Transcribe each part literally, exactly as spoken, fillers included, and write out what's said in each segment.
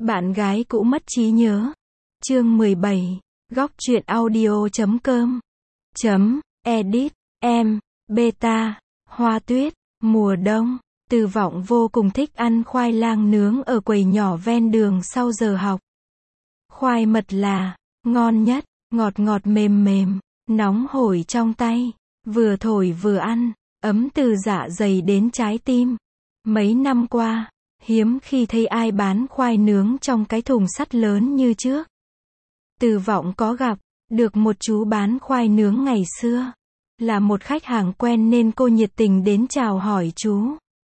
Bạn gái cũ mất trí nhớ. Chương mười bảy. Góc truyện audio chấm com. Chấm, edit, em, beta, Hoa Tuyết, mùa đông. Từ Vọng vô cùng thích ăn khoai lang nướng ở quầy nhỏ ven đường sau giờ học. Khoai mật là ngon nhất, ngọt ngọt mềm mềm, nóng hổi trong tay, vừa thổi vừa ăn, ấm từ dạ dày đến trái tim. Mấy năm qua, hiếm khi thấy ai bán khoai nướng trong cái thùng sắt lớn như trước. Từ Vọng có gặp được một chú bán khoai nướng ngày xưa, là một khách hàng quen nên cô nhiệt tình đến chào hỏi chú.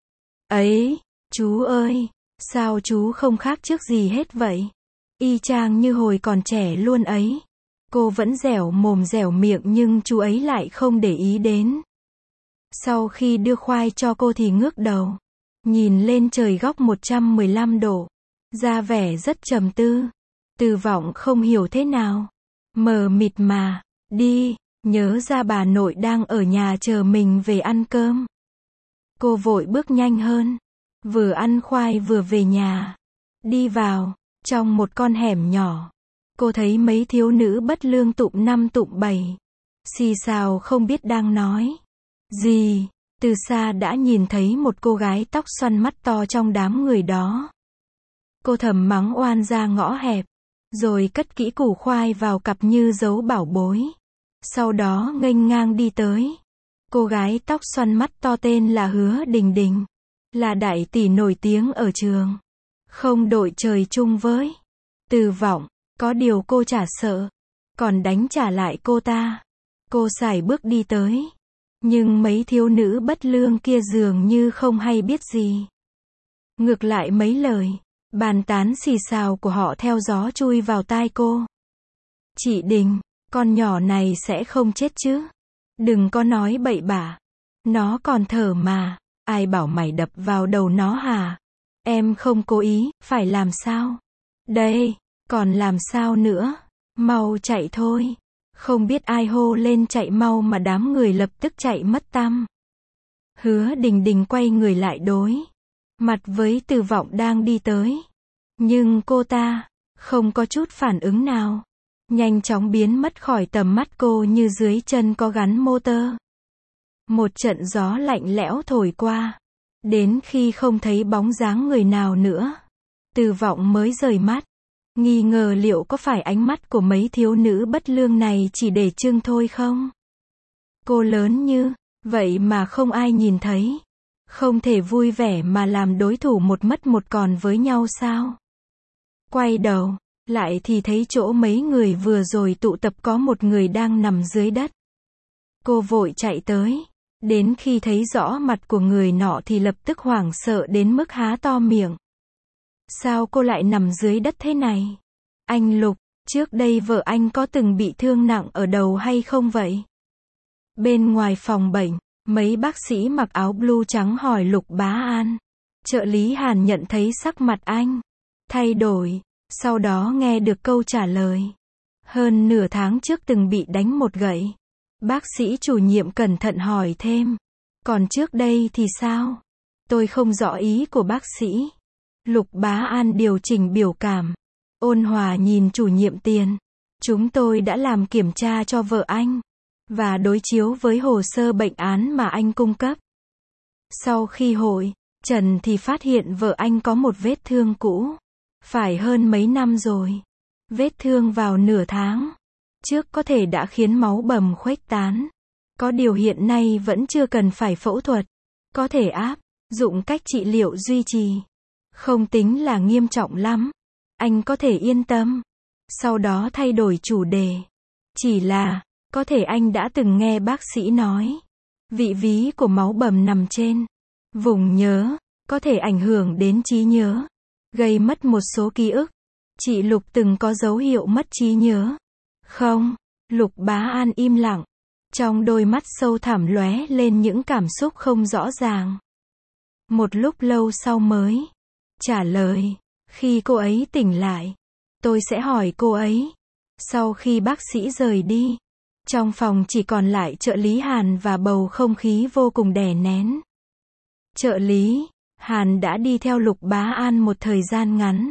Ấy, chú ơi, sao chú không khác trước gì hết vậy? Y chang như hồi còn trẻ luôn ấy. Cô vẫn dẻo mồm dẻo miệng nhưng chú ấy lại không để ý đến. Sau khi đưa khoai cho cô thì ngước đầu, nhìn lên trời góc một trăm mười lăm độ, ra vẻ rất trầm tư. Từ Vọng không hiểu thế nào, mờ mịt mà, đi, nhớ ra bà nội đang ở nhà chờ mình về ăn cơm. Cô vội bước nhanh hơn, vừa ăn khoai vừa về nhà. Đi vào, trong một con hẻm nhỏ, cô thấy mấy thiếu nữ bất lương tụm năm tụm bảy, xì xào không biết đang nói gì. Từ xa đã nhìn thấy một cô gái tóc xoăn mắt to trong đám người đó. Cô thầm mắng oan ra ngõ hẹp, rồi cất kỹ củ khoai vào cặp như giấu bảo bối. Sau đó nghênh ngang đi tới. Cô gái tóc xoăn mắt to tên là Hứa Đình Đình, là đại tỷ nổi tiếng ở trường. Không đội trời chung với Từ Vọng, có điều cô chả sợ, còn đánh trả lại cô ta. Cô sải bước đi tới, nhưng mấy thiếu nữ bất lương kia dường như không hay biết gì. Ngược lại mấy lời bàn tán xì xào của họ theo gió chui vào tai cô. Chị Đình, con nhỏ này sẽ không chết chứ? Đừng có nói bậy bạ. Nó còn thở mà. Ai bảo mày đập vào đầu nó hả? Em không cố ý, phải làm sao? Đây, còn làm sao nữa? Mau chạy thôi. Không biết ai hô lên chạy mau mà đám người lập tức chạy mất tăm. Hứa Đình Đình quay người lại đối mặt với Từ Vọng đang đi tới. Nhưng cô ta không có chút phản ứng nào, nhanh chóng biến mất khỏi tầm mắt cô như dưới chân có gắn motor. Một trận gió lạnh lẽo thổi qua, đến khi không thấy bóng dáng người nào nữa, Từ Vọng mới rời mắt, nghi ngờ liệu có phải ánh mắt của mấy thiếu nữ bất lương này chỉ để trưng thôi không? Cô lớn như vậy mà không ai nhìn thấy, không thể vui vẻ mà làm đối thủ một mất một còn với nhau sao? Quay đầu lại thì thấy chỗ mấy người vừa rồi tụ tập có một người đang nằm dưới đất. Cô vội chạy tới, đến khi thấy rõ mặt của người nọ thì lập tức hoảng sợ đến mức há to miệng. Sao cô lại nằm dưới đất thế này? Anh Lục, trước đây vợ anh có từng bị thương nặng ở đầu hay không vậy? Bên ngoài phòng bệnh, mấy bác sĩ mặc áo blue trắng hỏi Lục Bá An. Trợ lý Hàn nhận thấy sắc mặt anh thay đổi, sau đó nghe được câu trả lời. Hơn nửa tháng trước từng bị đánh một gậy. Bác sĩ chủ nhiệm cẩn thận hỏi thêm. Còn trước đây thì sao? Tôi không rõ ý của bác sĩ. Lục Bá An điều chỉnh biểu cảm, ôn hòa nhìn chủ nhiệm Tiền. Chúng tôi đã làm kiểm tra cho vợ anh, và đối chiếu với hồ sơ bệnh án mà anh cung cấp. Sau khi hội trần thì phát hiện vợ anh có một vết thương cũ, phải hơn mấy năm rồi. Vết thương vào nửa tháng trước có thể đã khiến máu bầm khuếch tán. Có điều hiện nay vẫn chưa cần phải phẫu thuật, có thể áp dụng cách trị liệu duy trì. Không tính là nghiêm trọng lắm, anh có thể yên tâm. Sau đó thay đổi chủ đề. Chỉ là, có thể anh đã từng nghe bác sĩ nói, vị ví của máu bầm nằm trên vùng nhớ, có thể ảnh hưởng đến trí nhớ, gây mất một số ký ức. Chị Lục từng có dấu hiệu mất trí nhớ không? Lục Bá An im lặng, trong đôi mắt sâu thẳm lóe lên những cảm xúc không rõ ràng. Một lúc lâu sau mới trả lời, khi cô ấy tỉnh lại, tôi sẽ hỏi cô ấy. Sau khi bác sĩ rời đi, trong phòng chỉ còn lại trợ lý Hàn và bầu không khí vô cùng đè nén. Trợ lý Hàn đã đi theo Lục Bá An một thời gian ngắn,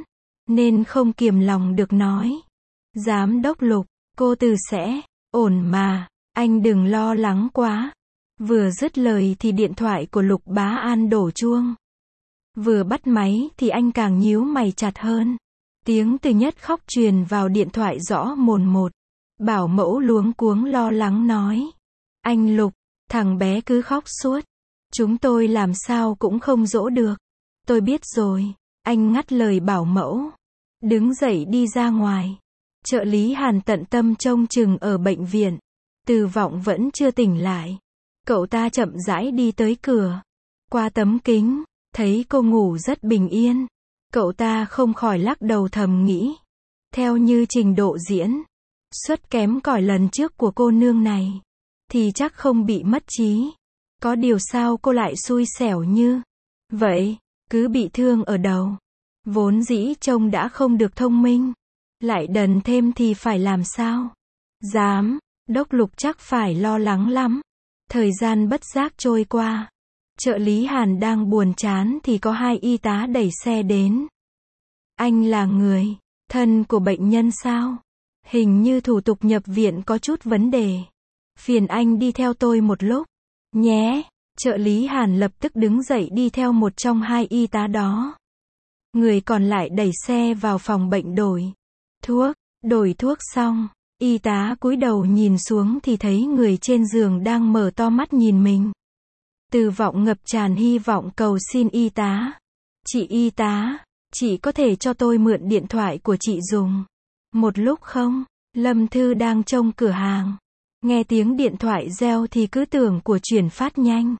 nên không kiềm lòng được nói. Giám đốc Lục, cô từ sẽ, ổn mà, anh đừng lo lắng quá. Vừa dứt lời thì điện thoại của Lục Bá An đổ chuông. Vừa bắt máy thì anh càng nhíu mày chặt hơn. Tiếng Từ Nhất khóc truyền vào điện thoại rõ mồn một. Bảo mẫu luống cuống lo lắng nói. Anh Lục, thằng bé cứ khóc suốt. Chúng tôi làm sao cũng không dỗ được. Tôi biết rồi. Anh ngắt lời bảo mẫu. Đứng dậy đi ra ngoài. Trợ lý Hàn tận tâm trông chừng ở bệnh viện. Từ Vọng vẫn chưa tỉnh lại. Cậu ta chậm rãi đi tới cửa. Qua tấm kính, thấy cô ngủ rất bình yên. Cậu ta không khỏi lắc đầu thầm nghĩ. Theo như trình độ diễn xuất kém cỏi lần trước của cô nương này, thì chắc không bị mất trí. Có điều sao cô lại xui xẻo như vậy, cứ bị thương ở đầu. Vốn dĩ trông đã không được thông minh, lại đần thêm thì phải làm sao? Giám đốc Lục chắc phải lo lắng lắm. Thời gian bất giác trôi qua. Trợ lý Hàn đang buồn chán thì có hai y tá đẩy xe đến. Anh là người thân của bệnh nhân sao? Hình như thủ tục nhập viện có chút vấn đề. Phiền anh đi theo tôi một lúc nhé. Trợ lý Hàn lập tức đứng dậy đi theo một trong hai y tá đó. Người còn lại đẩy xe vào phòng bệnh đổi thuốc. Đổi thuốc xong, y tá cúi đầu nhìn xuống thì thấy người trên giường đang mở to mắt nhìn mình. Từ Vọng ngập tràn hy vọng cầu xin y tá. Chị y tá, chị có thể cho tôi mượn điện thoại của chị dùng một lúc không? Lâm Thư đang trông cửa hàng. Nghe tiếng điện thoại reo thì cứ tưởng của chuyển phát nhanh.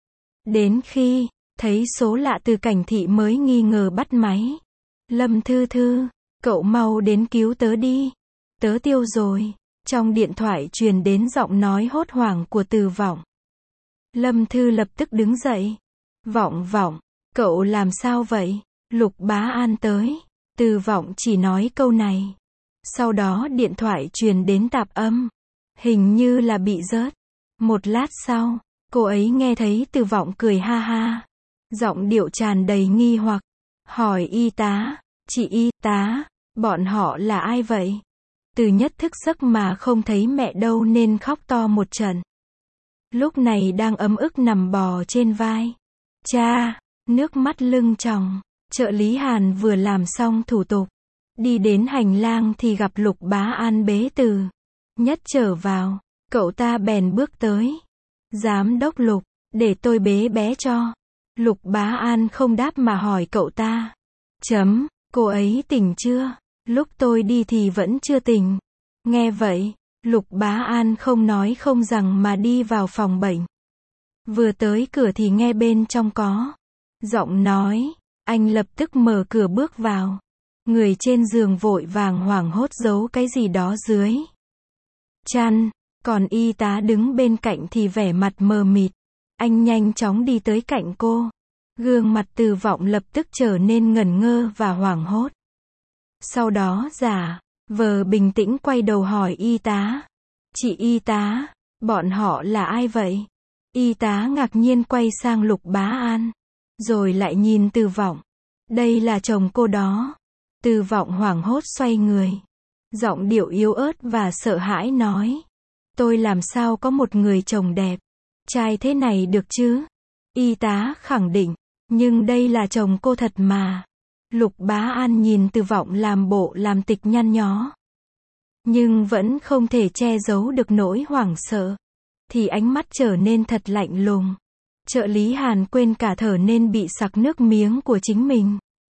Đến khi thấy số lạ từ Cảnh Thị mới nghi ngờ bắt máy. Lâm Thư Thư, cậu mau đến cứu tớ đi. Tớ tiêu rồi. Trong điện thoại truyền đến giọng nói hốt hoảng của Từ Vọng. Lâm Thư lập tức đứng dậy. Vọng Vọng, cậu làm sao vậy? Lục Bá An tới. Từ Vọng chỉ nói câu này. Sau đó điện thoại truyền đến tạp âm. Hình như là bị rớt. Một lát sau, cô ấy nghe thấy Từ Vọng cười ha ha. Giọng điệu tràn đầy nghi hoặc. Hỏi y tá, chị y tá, bọn họ là ai vậy? Từ Nhất thức giấc mà không thấy mẹ đâu nên khóc to một trận. Lúc này đang ấm ức nằm bò trên vai. Cha, nước mắt lưng tròng. Trợ lý Hàn vừa làm xong thủ tục. Đi đến hành lang thì gặp Lục Bá An bế Từ Nhất trở vào. Cậu ta bèn bước tới. Giám đốc Lục, để tôi bế bé cho. Lục Bá An không đáp mà hỏi cậu ta. Chấm, cô ấy tỉnh chưa? Lúc tôi đi thì vẫn chưa tỉnh. Nghe vậy, Lục Bá An không nói không rằng mà đi vào phòng bệnh. Vừa tới cửa thì nghe bên trong có giọng nói. Anh lập tức mở cửa bước vào. Người trên giường vội vàng hoảng hốt giấu cái gì đó dưới chăn. Còn y tá đứng bên cạnh thì vẻ mặt mờ mịt. Anh nhanh chóng đi tới cạnh cô. Gương mặt Từ Vọng lập tức trở nên ngẩn ngơ và hoảng hốt. Sau đó giả vờ bình tĩnh quay đầu hỏi y tá. Chị y tá, bọn họ là ai vậy? Y tá ngạc nhiên quay sang Lục Bá An. Rồi lại nhìn Từ Vọng. Đây là chồng cô đó. Từ Vọng hoảng hốt xoay người. Giọng điệu yếu ớt và sợ hãi nói. Tôi làm sao có một người chồng đẹp trai thế này được chứ? Y tá khẳng định. Nhưng đây là chồng cô thật mà. Lục Bá An nhìn Từ Vọng làm bộ làm tịch nhăn nhó. Nhưng vẫn không thể che giấu được nỗi hoảng sợ. Thì ánh mắt trở nên thật lạnh lùng. Trợ lý Hàn quên cả thở nên bị sặc nước miếng của chính mình.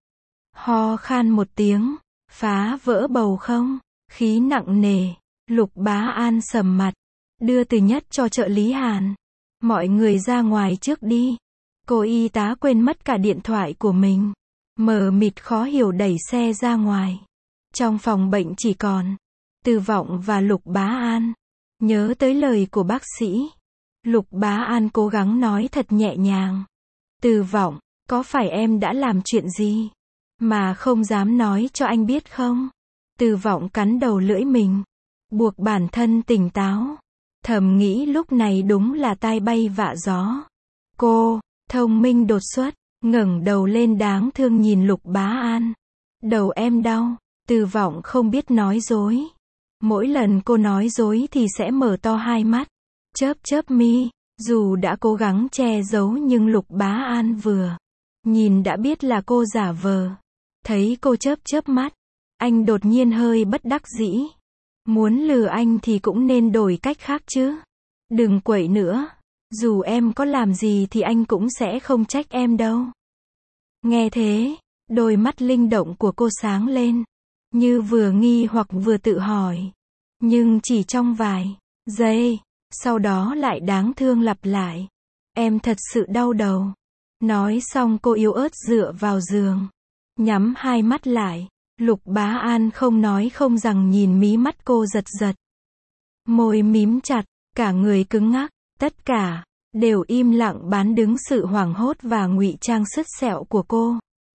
Ho khan một tiếng. Phá vỡ bầu không? Khí nặng nề. Lục Bá An sầm mặt. Đưa Từ Nhất cho trợ lý Hàn. Mọi người ra ngoài trước đi. Cô y tá quên mất cả điện thoại của mình. Mờ mịt khó hiểu đẩy xe ra ngoài. Trong phòng bệnh chỉ còn Từ Vọng và Lục Bá An. Nhớ tới lời của bác sĩ. Lục Bá An cố gắng nói thật nhẹ nhàng. Từ Vọng, có phải em đã làm chuyện gì mà không dám nói cho anh biết không? Từ Vọng cắn đầu lưỡi mình. Buộc bản thân tỉnh táo. Thầm nghĩ lúc này đúng là tai bay vạ gió. Cô, thông minh đột xuất, ngẩng đầu lên đáng thương nhìn Lục Bá An. Đầu em đau. Từ Vọng không biết nói dối. Mỗi lần cô nói dối thì sẽ mở to hai mắt, chớp chớp mi. Dù đã cố gắng che giấu nhưng Lục Bá An vừa nhìn đã biết là cô giả vờ. Thấy cô chớp chớp mắt, anh đột nhiên hơi bất đắc dĩ. Muốn lừa anh thì cũng nên đổi cách khác chứ. Đừng quậy nữa. Dù em có làm gì thì anh cũng sẽ không trách em đâu. Nghe thế, đôi mắt linh động của cô sáng lên, như vừa nghi hoặc vừa tự hỏi. Nhưng chỉ trong vài giây, sau đó lại đáng thương lặp lại. Em thật sự đau đầu. Nói xong cô yếu ớt dựa vào giường, nhắm hai mắt lại. Lục Bá An không nói không rằng nhìn mí mắt cô giật giật. Môi mím chặt, cả người cứng ngắc, tất cả đều im lặng bán đứng sự hoảng hốt và ngụy trang sứt sẹo của cô.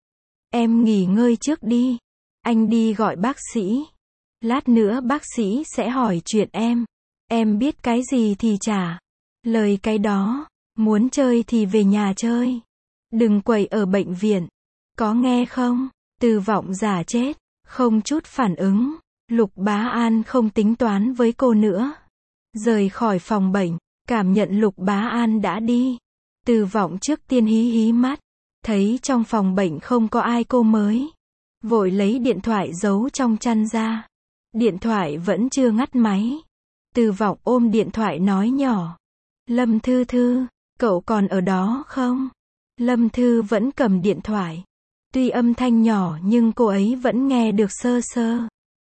Em nghỉ ngơi trước đi. Anh đi gọi bác sĩ. Lát nữa bác sĩ sẽ hỏi chuyện em. Em biết cái gì thì trả lời cái đó. Muốn chơi thì về nhà chơi. Đừng quậy ở bệnh viện. Có nghe không? Từ Vọng giả chết, không chút phản ứng. Lục Bá An không tính toán với cô nữa. Rời khỏi phòng bệnh, cảm nhận Lục Bá An đã đi. Từ Vọng trước tiên hí hí mắt, thấy trong phòng bệnh không có ai cô mới vội lấy điện thoại giấu trong chăn ra. Điện thoại vẫn chưa ngắt máy. Từ Vọng ôm điện thoại nói nhỏ. Lâm Thư Thư, cậu còn ở đó không? Lâm Thư vẫn cầm điện thoại. Tuy âm thanh nhỏ nhưng cô ấy vẫn nghe được sơ sơ,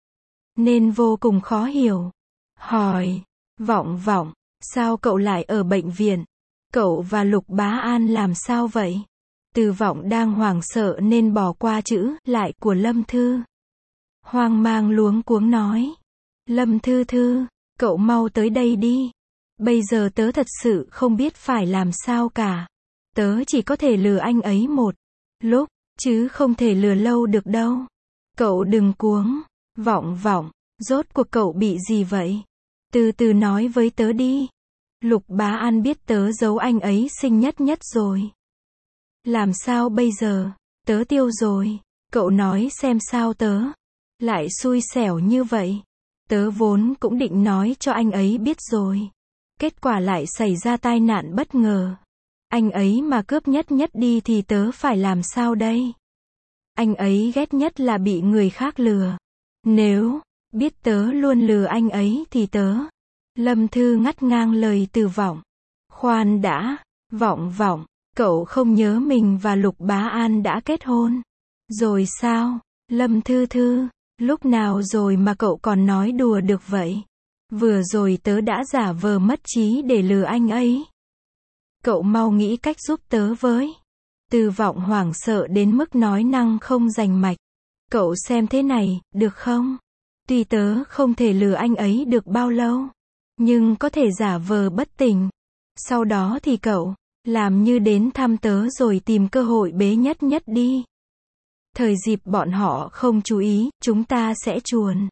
nên vô cùng khó hiểu. Hỏi, Vọng Vọng, sao cậu lại ở bệnh viện? Cậu và Lục Bá An làm sao vậy? Từ Vọng đang hoảng sợ nên bỏ qua chữ lại của Lâm Thư. Hoang mang luống cuống nói. Lâm Thư Thư, cậu mau tới đây đi. Bây giờ tớ thật sự không biết phải làm sao cả. Tớ chỉ có thể lừa anh ấy một lúc, chứ không thể lừa lâu được đâu. Cậu đừng cuống. Vọng Vọng, rốt cuộc cậu bị gì vậy? Từ từ nói với tớ đi. Lục Bá An biết tớ giấu anh ấy sinh nhất nhất rồi. Làm sao bây giờ? Tớ tiêu rồi. Cậu nói xem sao tớ lại xui xẻo như vậy. Tớ vốn cũng định nói cho anh ấy biết rồi. Kết quả lại xảy ra tai nạn bất ngờ. Anh ấy mà cướp nhất nhất đi thì tớ phải làm sao đây? Anh ấy ghét nhất là bị người khác lừa. Nếu biết tớ luôn lừa anh ấy thì tớ... Lâm Thư ngắt ngang lời Từ Vọng. Khoan đã, Vọng Vọng, cậu không nhớ mình và Lục Bá An đã kết hôn rồi sao? Lâm Thư Thư, lúc nào rồi mà cậu còn nói đùa được vậy? Vừa rồi tớ đã giả vờ mất trí để lừa anh ấy. Cậu mau nghĩ cách giúp tớ với. Từ Vọng hoảng sợ đến mức nói năng không rành mạch. Cậu xem thế này, được không? Tuy tớ không thể lừa anh ấy được bao lâu, nhưng có thể giả vờ bất tỉnh. Sau đó thì cậu làm như đến thăm tớ rồi tìm cơ hội bế nhất nhất đi. Thời dịp bọn họ không chú ý, chúng ta sẽ chuồn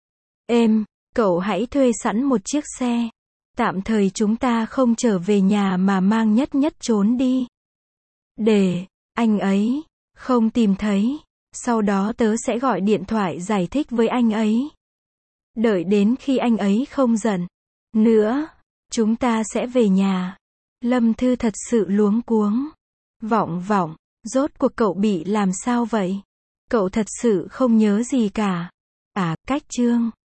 êm. Cậu hãy thuê sẵn một chiếc xe. Tạm thời chúng ta không trở về nhà mà mang nhất nhất trốn đi. Để anh ấy không tìm thấy. Sau đó tớ sẽ gọi điện thoại giải thích với anh ấy. Đợi đến khi anh ấy không giận nữa, chúng ta sẽ về nhà. Lâm Thư thật sự luống cuống. Vọng Vọng, rốt cuộc cậu bị làm sao vậy? Cậu thật sự không nhớ gì cả. À, cách chương